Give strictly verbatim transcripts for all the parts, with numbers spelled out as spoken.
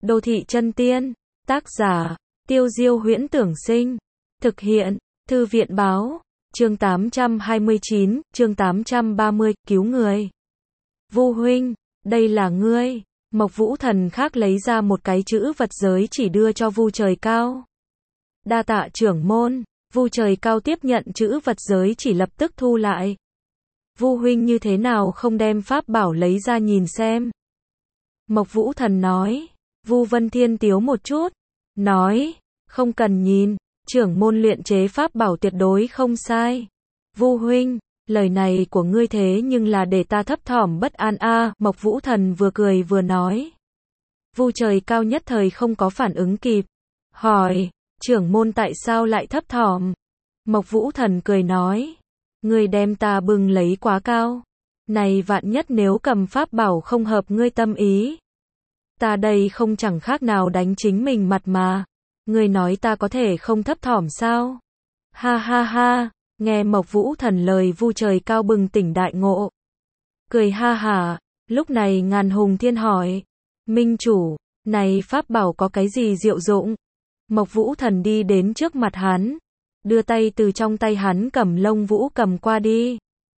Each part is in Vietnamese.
Đô thị chân tiên, tác giả, Tiêu Diêu Huyễn Tưởng Sinh, thực hiện, Thư viện Báo, chương tám trăm hai mươi chín, chương tám trăm ba mươi, cứu người. Vu huynh, đây là ngươi. Mộc Vũ Thần khác lấy ra một cái chữ vật giới chỉ đưa cho Vu Trời Cao. Đa tạ trưởng môn. Vu Trời Cao tiếp nhận chữ vật giới chỉ lập tức thu lại. Vu huynh như thế nào không đem pháp bảo lấy ra nhìn xem? Mộc Vũ Thần nói. Vu Vân Thiên tiếu một chút, nói, không cần nhìn, trưởng môn luyện chế pháp bảo tuyệt đối không sai. Vu huynh, lời này của ngươi thế nhưng là để ta thấp thỏm bất an a. À, Mộc Vũ Thần vừa cười vừa nói. Vu Trời Cao nhất thời không có phản ứng kịp, hỏi, trưởng môn tại sao lại thấp thỏm? Mộc Vũ Thần cười nói, ngươi đem ta bưng lấy quá cao, này vạn nhất nếu cầm pháp bảo không hợp ngươi tâm ý, ta đây không chẳng khác nào đánh chính mình mặt mà. Ngươi nói ta có thể không thấp thỏm sao? Ha ha ha, nghe Mộc Vũ Thần lời Vu Trời Cao bừng tỉnh đại ngộ. Cười ha hả, lúc này Ngàn Hùng Thiên hỏi, Minh chủ, này pháp bảo có cái gì diệu dụng? Mộc Vũ Thần đi đến trước mặt hắn, đưa tay từ trong tay hắn cầm lông vũ cầm qua đi.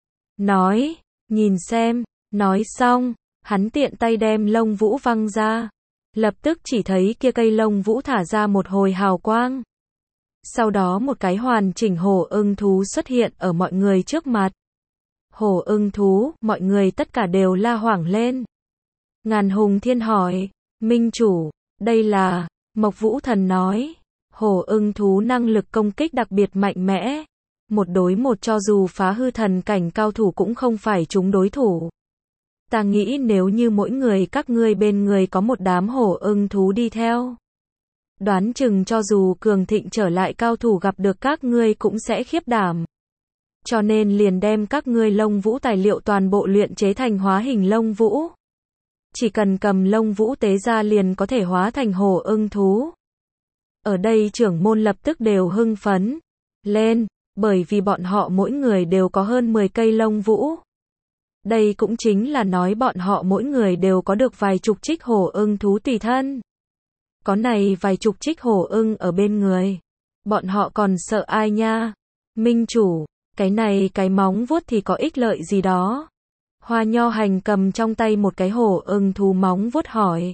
Nói, nhìn xem, nói xong, hắn tiện tay đem lông vũ văng ra. Lập tức chỉ thấy kia cây lông vũ thả ra một hồi hào quang. Sau đó một cái hoàn chỉnh hổ ưng thú xuất hiện ở mọi người trước mặt. Hổ ưng thú, mọi người tất cả đều la hoảng lên. Ngàn Hùng Thiên hỏi, Minh chủ, đây là, Mộc Vũ Thần nói, hổ ưng thú năng lực công kích đặc biệt mạnh mẽ. Một đối một cho dù phá hư thần cảnh cao thủ cũng không phải chúng đối thủ. Ta nghĩ nếu như mỗi người các ngươi bên người có một đám hổ ưng thú đi theo, đoán chừng cho dù cường thịnh trở lại cao thủ gặp được các ngươi cũng sẽ khiếp đảm. Cho nên liền đem các ngươi lông vũ tài liệu toàn bộ luyện chế thành hóa hình lông vũ. Chỉ cần cầm lông vũ tế ra liền có thể hóa thành hổ ưng thú. Ở đây trưởng môn lập tức đều hưng phấn lên, bởi vì bọn họ mỗi người đều có hơn mười cây lông vũ. Đây cũng chính là nói bọn họ mỗi người đều có được vài chục trích hổ ưng thú tùy thân. Có này vài chục trích hổ ưng ở bên người, bọn họ còn sợ ai nha? Minh chủ, cái này cái móng vuốt thì có ích lợi gì đó? Hoa Nho Hành cầm trong tay một cái hổ ưng thú móng vuốt hỏi.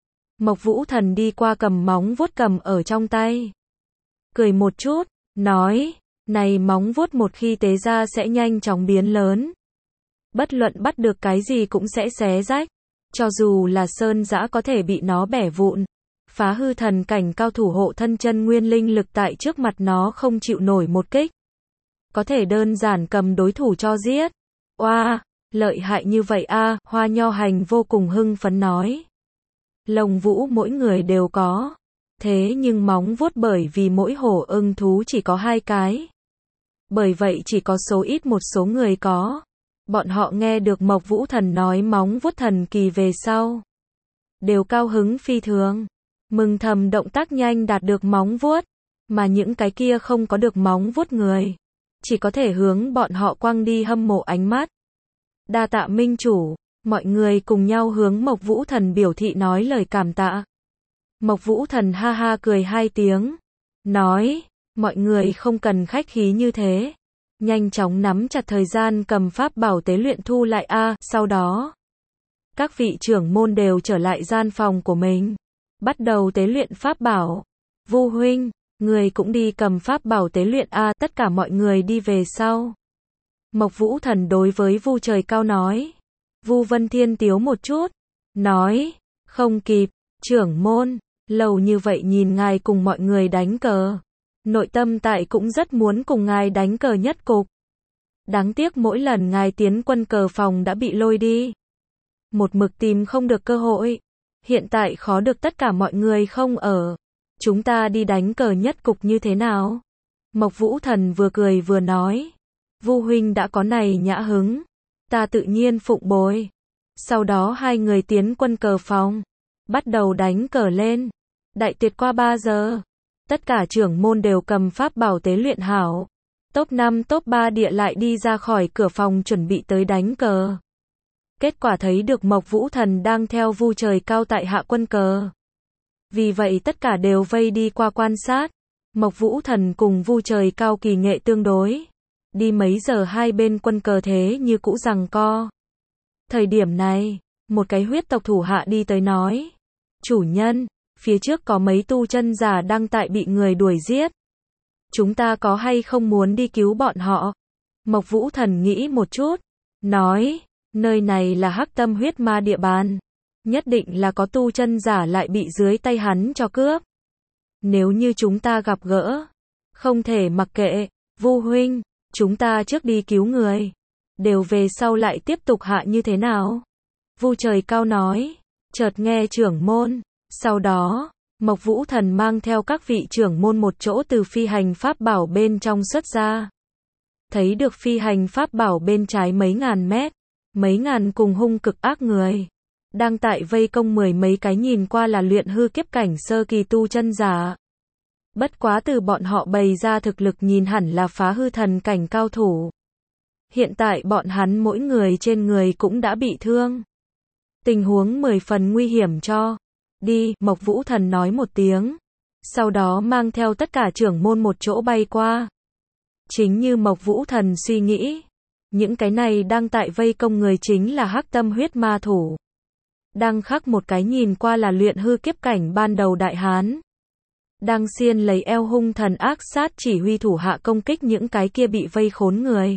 Mộc Vũ Thần đi qua cầm móng vuốt cầm ở trong tay. Cười một chút, nói, này móng vuốt một khi tế ra sẽ nhanh chóng biến lớn. Bất luận bắt được cái gì cũng sẽ xé rách, cho dù là sơn dã có thể bị nó bẻ vụn. Phá hư thần cảnh cao thủ hộ thân chân nguyên linh lực tại trước mặt nó không chịu nổi một kích. Có thể đơn giản cầm đối thủ cho giết. Oa, wow, lợi hại như vậy a, à, Hoa Nho Hành vô cùng hưng phấn nói. Lông vũ mỗi người đều có, thế nhưng móng vuốt bởi vì mỗi hổ ưng thú chỉ có hai cái. Bởi vậy chỉ có số ít một số người có. Bọn họ nghe được Mộc Vũ Thần nói móng vuốt thần kỳ về sau, đều cao hứng phi thường, mừng thầm động tác nhanh đạt được móng vuốt, mà những cái kia không có được móng vuốt người, chỉ có thể hướng bọn họ quăng đi hâm mộ ánh mắt. Đa tạ Minh chủ, mọi người cùng nhau hướng Mộc Vũ Thần biểu thị nói lời cảm tạ. Mộc Vũ Thần ha ha cười hai tiếng, nói, mọi người không cần khách khí như thế. Nhanh chóng nắm chặt thời gian cầm pháp bảo tế luyện thu lại a. À, sau đó, các vị trưởng môn đều trở lại gian phòng của mình, bắt đầu tế luyện pháp bảo. Vu huynh, người cũng đi cầm pháp bảo tế luyện a. À, tất cả mọi người đi về sau. Mộc Vũ Thần đối với Vu Trời Cao nói. Vu Vân Thiên tiếu một chút, nói, không kịp, trưởng môn, lâu như vậy nhìn ngài cùng mọi người đánh cờ. Nội tâm tại cũng rất muốn cùng ngài đánh cờ nhất cục. Đáng tiếc mỗi lần ngài tiến quân cờ phòng đã bị lôi đi. Một mực tìm không được cơ hội. Hiện tại khó được tất cả mọi người không ở. Chúng ta đi đánh cờ nhất cục như thế nào? Mộc Vũ Thần vừa cười vừa nói. Vu huynh đã có này nhã hứng, ta tự nhiên phụng bồi. Sau đó hai người tiến quân cờ phòng, bắt đầu đánh cờ lên. Đại tiệc qua ba giờ. Tất cả trưởng môn đều cầm pháp bảo tế luyện hảo. Top năm top ba địa lại đi ra khỏi cửa phòng chuẩn bị tới đánh cờ. Kết quả thấy được Mộc Vũ Thần đang theo Vu Trời Cao tại hạ quân cờ. Vì vậy tất cả đều vây đi qua quan sát. Mộc Vũ Thần cùng Vu Trời Cao kỳ nghệ tương đối. Đi mấy giờ hai bên quân cờ thế như cũ giằng co. Thời điểm này, một cái huyết tộc thủ hạ đi tới nói. Chủ nhân, phía trước có mấy tu chân giả đang tại bị người đuổi giết. Chúng ta có hay không muốn đi cứu bọn họ? Mộc Vũ Thần nghĩ một chút. Nói, nơi này là Hắc Tâm huyết ma địa bàn. Nhất định là có tu chân giả lại bị dưới tay hắn cho cướp. Nếu như chúng ta gặp gỡ, không thể mặc kệ. Vu huynh, chúng ta trước đi cứu người. Đều về sau lại tiếp tục hạ như thế nào? Vu Trời Cao nói. Chợt nghe trưởng môn. Sau đó, Mộc Vũ Thần mang theo các vị trưởng môn một chỗ từ phi hành pháp bảo bên trong xuất ra. Thấy được phi hành pháp bảo bên trái mấy ngàn mét. Mấy ngàn cùng hung cực ác người. Đang tại vây công mười mấy cái nhìn qua là luyện hư kiếp cảnh sơ kỳ tu chân giả. Bất quá từ bọn họ bày ra thực lực nhìn hẳn là phá hư thần cảnh cao thủ. Hiện tại bọn hắn mỗi người trên người cũng đã bị thương. Tình huống mười phần nguy hiểm cho. Đi, Mộc Vũ Thần nói một tiếng. Sau đó mang theo tất cả trưởng môn một chỗ bay qua. Chính như Mộc Vũ Thần suy nghĩ. Những cái này đang tại vây công người chính là Hắc Tâm huyết ma thủ. Đang khắc một cái nhìn qua là luyện hư kiếp cảnh ban đầu đại hán. Đang xiên lấy eo hung thần ác sát chỉ huy thủ hạ công kích những cái kia bị vây khốn người.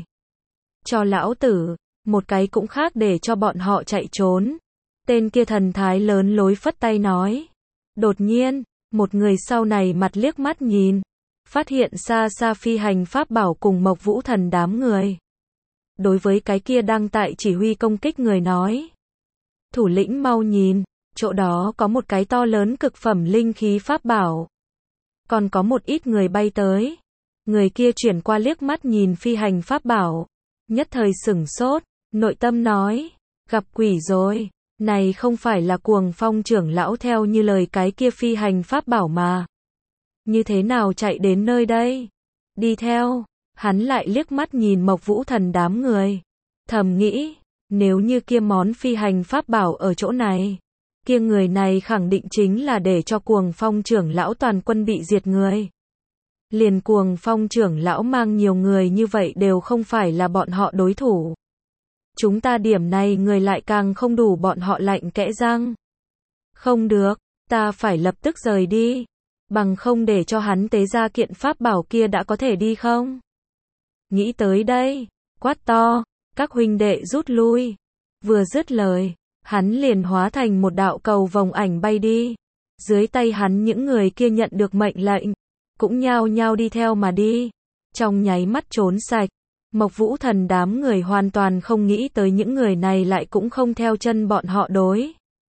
Cho lão tử, một cái cũng khác để cho bọn họ chạy trốn. Tên kia thần thái lớn lối phất tay nói. Đột nhiên, một người sau này mặt liếc mắt nhìn. Phát hiện xa xa phi hành pháp bảo cùng Mộc Vũ Thần đám người. Đối với cái kia đang tại chỉ huy công kích người nói. Thủ lĩnh mau nhìn, chỗ đó có một cái to lớn cực phẩm linh khí pháp bảo. Còn có một ít người bay tới. Người kia chuyển qua liếc mắt nhìn phi hành pháp bảo. Nhất thời sửng sốt, nội tâm nói. Gặp quỷ rồi, này không phải là Cuồng Phong trưởng lão theo như lời cái kia phi hành pháp bảo mà. Như thế nào chạy đến nơi đây? Đi theo, hắn lại liếc mắt nhìn Mộc Vũ Thần đám người. Thầm nghĩ, nếu như kia món phi hành pháp bảo ở chỗ này, kia người này khẳng định chính là để cho Cuồng Phong trưởng lão toàn quân bị diệt người. Liền Cuồng Phong trưởng lão mang nhiều người như vậy đều không phải là bọn họ đối thủ. Chúng ta điểm này người lại càng không đủ bọn họ lạnh kẽ răng. Không được, ta phải lập tức rời đi. Bằng không để cho hắn tế ra kiện pháp bảo kia đã có thể đi không? Nghĩ tới đây, quát to, các huynh đệ rút lui. Vừa dứt lời, hắn liền hóa thành một đạo cầu vòng ảnh bay đi. Dưới tay hắn những người kia nhận được mệnh lệnh, cũng nhao nhao đi theo mà đi. Trong nháy mắt trốn sạch, Mộc Vũ Thần đám người hoàn toàn không nghĩ tới những người này lại cũng không theo chân bọn họ đối.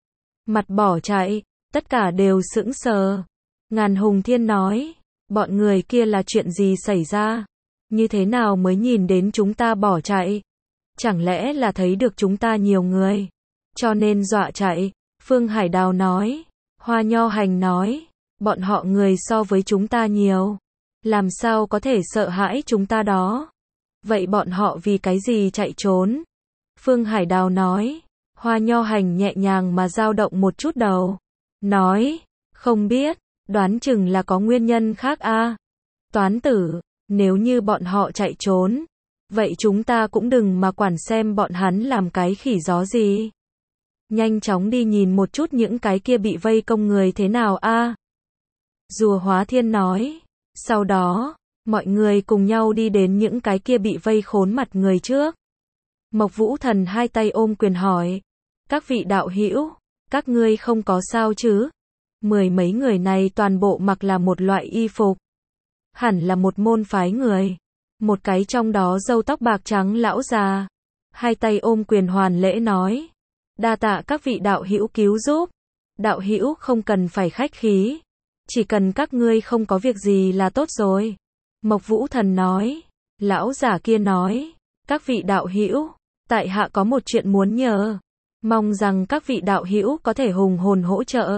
Mặt bỏ chạy, tất cả đều sững sờ. Ngàn Hùng Thiên nói, bọn người kia là chuyện gì xảy ra? Như thế nào mới nhìn đến chúng ta bỏ chạy? Chẳng lẽ là thấy được chúng ta nhiều người, cho nên dọa chạy? Phương Hải Đào nói, Hoa Nho Hành nói, bọn họ người so với chúng ta nhiều, làm sao có thể sợ hãi chúng ta đó? Vậy bọn họ vì cái gì chạy trốn? Phương Hải Đào nói, Hoa Nho Hành nhẹ nhàng mà dao động một chút đầu, nói, không biết, đoán chừng là có nguyên nhân khác a. À. Toán tử, nếu như bọn họ chạy trốn, vậy chúng ta cũng đừng mà quản xem bọn hắn làm cái khỉ gió gì. Nhanh chóng đi nhìn một chút những cái kia bị vây công người thế nào a. À. Rùa Hóa Thiên nói, sau đó, mọi người cùng nhau đi đến những cái kia bị vây khốn mặt người trước. Mộc Vũ Thần hai tay ôm quyền hỏi, các vị đạo hữu, các ngươi không có sao chứ? Mười mấy người này toàn bộ mặc là một loại y phục. Hẳn là một môn phái người. Một cái trong đó râu tóc bạc trắng lão già. Hai tay ôm quyền hoàn lễ nói. Đa tạ các vị đạo hữu cứu giúp. Đạo hữu không cần phải khách khí. Chỉ cần các ngươi không có việc gì là tốt rồi. Mộc Vũ Thần nói. Lão giả kia nói. Các vị đạo hữu, tại hạ có một chuyện muốn nhờ. Mong rằng các vị đạo hữu có thể hùng hồn hỗ trợ.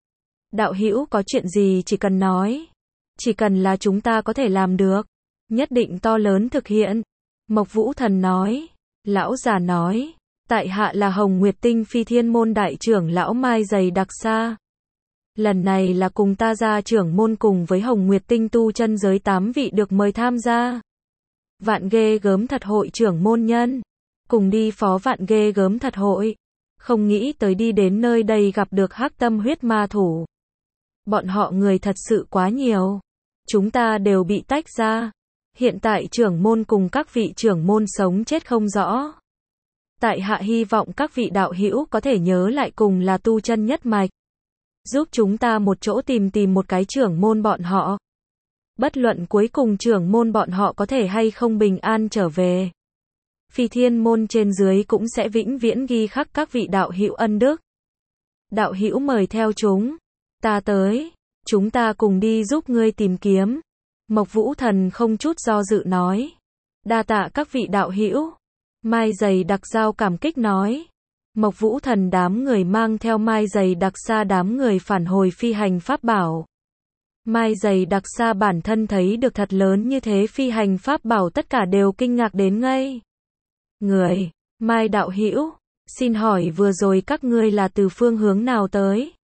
Đạo hữu có chuyện gì chỉ cần nói. Chỉ cần là chúng ta có thể làm được. Nhất định to lớn thực hiện. Mộc Vũ Thần nói. Lão già nói. Tại hạ là Hồng Nguyệt Tinh Phi Thiên Môn Đại trưởng lão Mai Dày Đặc Sa. Lần này là cùng ta gia trưởng môn cùng với Hồng Nguyệt Tinh tu chân giới tám vị được mời tham gia. Vạn ghê gớm thật hội trưởng môn nhân. Cùng đi phó vạn ghê gớm thật hội. Không nghĩ tới đi đến nơi đây gặp được hắc tâm huyết ma thủ. Bọn họ người thật sự quá nhiều. Chúng ta đều bị tách ra. Hiện tại trưởng môn cùng các vị trưởng môn sống chết không rõ. Tại hạ hy vọng các vị đạo hữu có thể nhớ lại cùng là tu chân nhất mạch. Giúp chúng ta một chỗ tìm tìm một cái trưởng môn bọn họ. Bất luận cuối cùng trưởng môn bọn họ có thể hay không bình an trở về. Phi Thiên môn trên dưới cũng sẽ vĩnh viễn ghi khắc các vị đạo hữu ân đức. Đạo hữu mời theo chúng. Ta tới. Chúng ta cùng đi giúp ngươi tìm kiếm. Mộc Vũ Thần không chút do dự nói. Đa tạ các vị đạo hữu. Mai Giày Đặc Giao cảm kích nói. Mộc Vũ Thần đám người mang theo Mai Giày Đặc Sa đám người phản hồi phi hành pháp bảo. Mai Giày Đặc Sa bản thân thấy được thật lớn như thế phi hành pháp bảo tất cả đều kinh ngạc đến ngây. Người, Mai đạo hữu, xin hỏi vừa rồi các ngươi là từ phương hướng nào tới?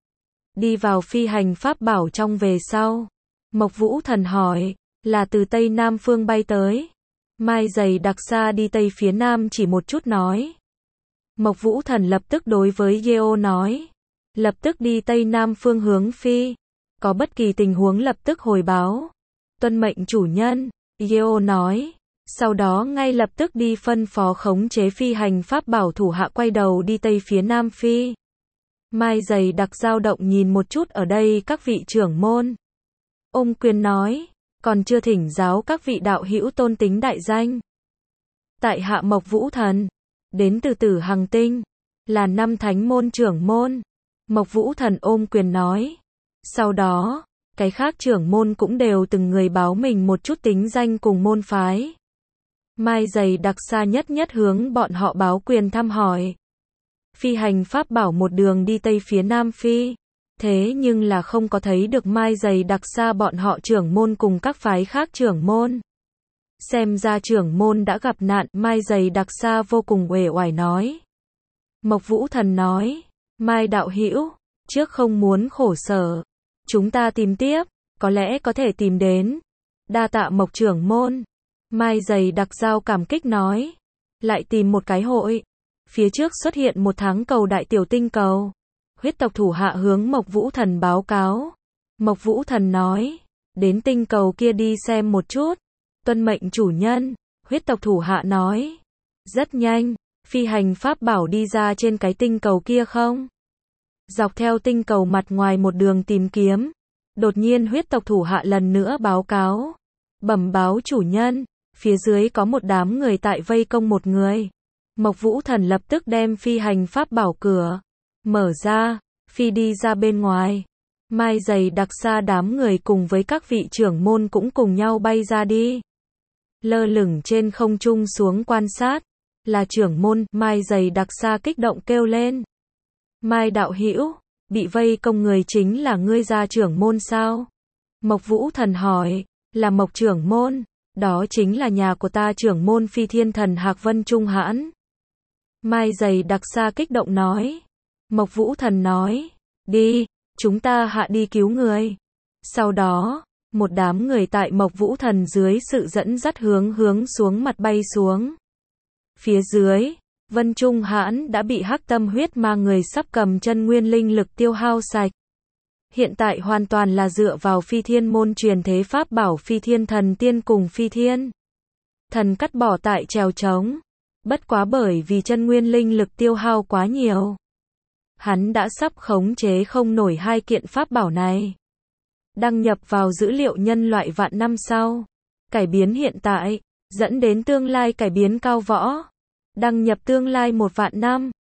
Đi vào phi hành pháp bảo trong về sau. Mộc Vũ Thần hỏi, là từ Tây Nam phương bay tới. Mai Giày Đặc Sa đi Tây phía Nam chỉ một chút nói. Mộc Vũ Thần lập tức đối với Yeo nói. Lập tức đi Tây Nam phương hướng phi. Có bất kỳ tình huống lập tức hồi báo. Tuân mệnh chủ nhân, Yeo nói. Sau đó ngay lập tức đi phân phó khống chế phi hành pháp bảo thủ hạ quay đầu đi Tây phía Nam phi. Mai Giày Đặc dao động nhìn một chút ở đây các vị trưởng môn. Ôm quyền nói, còn chưa thỉnh giáo các vị đạo hữu tôn tính đại danh. Tại hạ Mộc Vũ Thần, đến từ Tử Hằng Tinh, là năm thánh môn trưởng môn. Mộc Vũ Thần ôm quyền nói. Sau đó, cái khác trưởng môn cũng đều từng người báo mình một chút tính danh cùng môn phái. Mai Giày Đặc Sa nhất nhất hướng bọn họ báo quyền thăm hỏi. Phi hành pháp bảo một đường đi Tây phía Nam phi. Thế nhưng là không có thấy được Mai Giày Đặc Sa bọn họ trưởng môn cùng các phái khác trưởng môn. Xem ra trưởng môn đã gặp nạn, Mai Giày Đặc Sa vô cùng uể oải nói. Mộc Vũ Thần nói, Mai đạo hữu, trước không muốn khổ sở. Chúng ta tìm tiếp, có lẽ có thể tìm đến. Đa tạ Mộc trưởng môn. Mai Giày Đặc Giao cảm kích nói. Lại tìm một cái hội. Phía trước xuất hiện một tháng cầu đại tiểu tinh cầu. Huyết tộc thủ hạ hướng Mộc Vũ Thần báo cáo. Mộc Vũ Thần nói. Đến tinh cầu kia đi xem một chút. Tuân mệnh chủ nhân. Huyết tộc thủ hạ nói. Rất nhanh. Phi hành pháp bảo đi ra trên cái tinh cầu kia không? Dọc theo tinh cầu mặt ngoài một đường tìm kiếm. Đột nhiên huyết tộc thủ hạ lần nữa báo cáo. Bẩm báo chủ nhân. Phía dưới có một đám người tại vây công một người. Mộc Vũ Thần lập tức đem phi hành pháp bảo cửa mở ra, phi đi ra bên ngoài. Mai Giày Đặc Sa đám người cùng với các vị trưởng môn cũng cùng nhau bay ra đi. Lơ lửng trên không trung xuống quan sát, là trưởng môn. Mai Giày Đặc Sa kích động kêu lên. Mai đạo hữu, bị vây công người chính là ngươi gia trưởng môn sao? Mộc Vũ Thần hỏi, là Mộc trưởng môn, đó chính là nhà của ta trưởng môn Phi Thiên Thần Hạc Vân Trung Hãn. Mai Giày Đặc Sa kích động nói. Mộc Vũ Thần nói, đi, chúng ta hạ đi cứu người. Sau đó, một đám người tại Mộc Vũ Thần dưới sự dẫn dắt hướng hướng xuống mặt bay xuống. Phía dưới, Vân Trung Hãn đã bị hắc tâm huyết ma người sắp cầm chân nguyên linh lực tiêu hao sạch. Hiện tại hoàn toàn là dựa vào Phi Thiên môn truyền thế pháp bảo Phi Thiên Thần Tiên cùng Phi Thiên Thần cắt bỏ tại trèo trống. Bất quá bởi vì chân nguyên linh lực tiêu hao quá nhiều. Hắn đã sắp khống chế không nổi hai kiện pháp bảo này. Đăng nhập vào dữ liệu nhân loại vạn năm sau. Cải biến hiện tại, dẫn đến tương lai cải biến cao võ. Đăng nhập tương lai một vạn năm.